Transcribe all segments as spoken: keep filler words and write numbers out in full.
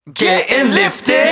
Getting lifted.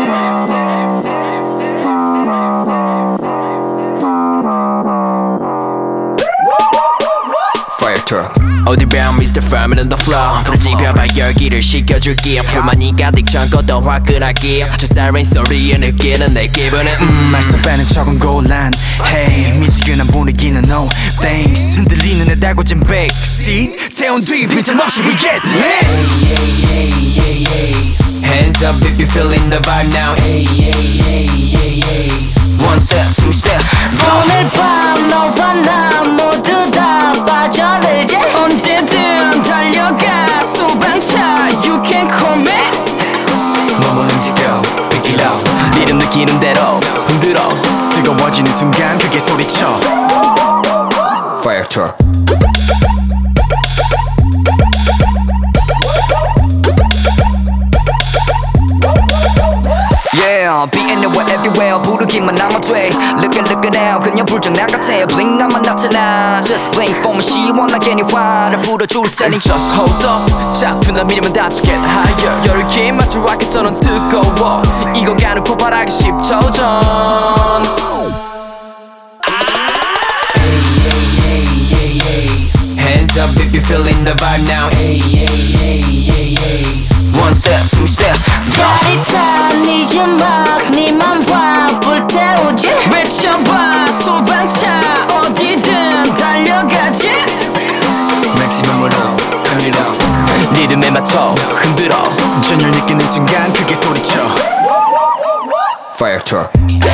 Fire truck. 어디 bound Mister Fireman on the floor. 불지펴봐 열기를 식혀줄게. 불만이 가득 잠궈도 화끈하게. 저 siren 소리에 느끼는 내 기분은 음, 말썽 빼는 척은 곤란. Hey, 미지근한 분위기는 no thanks. 흔들리는 내 달궈진 backseat. 태운 뒤 빈틈없이 we get lit. Hey, hey, hey, hey. Hands up if you're feeling the vibe now. Hey, hey, hey, hey, hey. One step, two steps. 오늘 밤 너와 나 모두 다 빠져들지. 언제든 달려가 소방차 You can call me. 몸을 움직여 Pick it up. 리듬 느끼는 대로 흔들어. 뜨거워지는 순간 크게 소리쳐. Fire truck. Yeah, being nowhere everywhere 부르기만 하면 돼. Look it, look it out 그냥 불장난 같아. Blink 나만 나타나. Just blink for me 시원하게 네 화를 불어줄 테니 Just hold up. 자꾸 나 밀면 다치 get higher. 열기에 맞춰 rocket처럼 뜨거워. 익어가는 폭발하기 십 초 전. Hands up if you're feeling the vibe now. Hey, hey, hey, hey, hey. One step, two steps. 짜릿한 네 음악 네만 확 불태우지. 외쳐봐 소방차 어디든 달려가지. Maximum으로 turn it up. 리듬에 맞춰 흔들어. 전율 느끼는 순간 크게 소리쳐. Fire truck.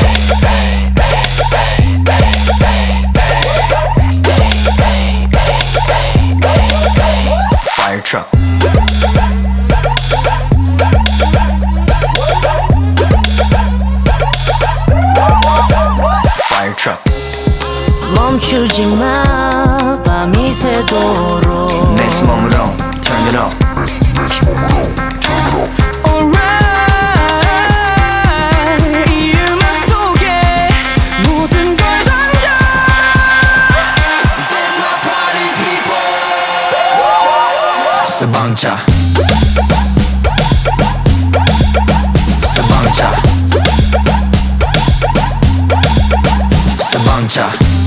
Fire truck. Fire truck. 멈추지 마 밤이 새도록. Maximum으로 turn it up. Alright 이 음악 속에 모든 걸 던져. That's my party people. Sabancha. Sabancha. Sabancha.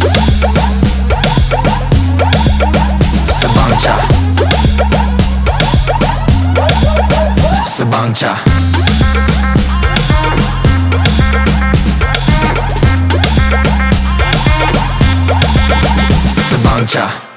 Sabancha. Sabancha. Sabancha.